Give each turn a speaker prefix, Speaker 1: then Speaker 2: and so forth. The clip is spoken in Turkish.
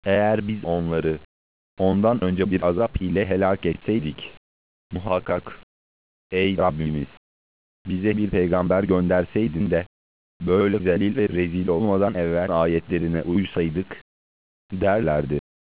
Speaker 1: Eğer biz onları ondan önce bir azap ile helak etseydik, muhakkak, ey Rabbimiz, bize bir peygamber gönderseydin de, böyle zelil ve rezil olmadan evvel ayetlerine uysaydık, derlerdi.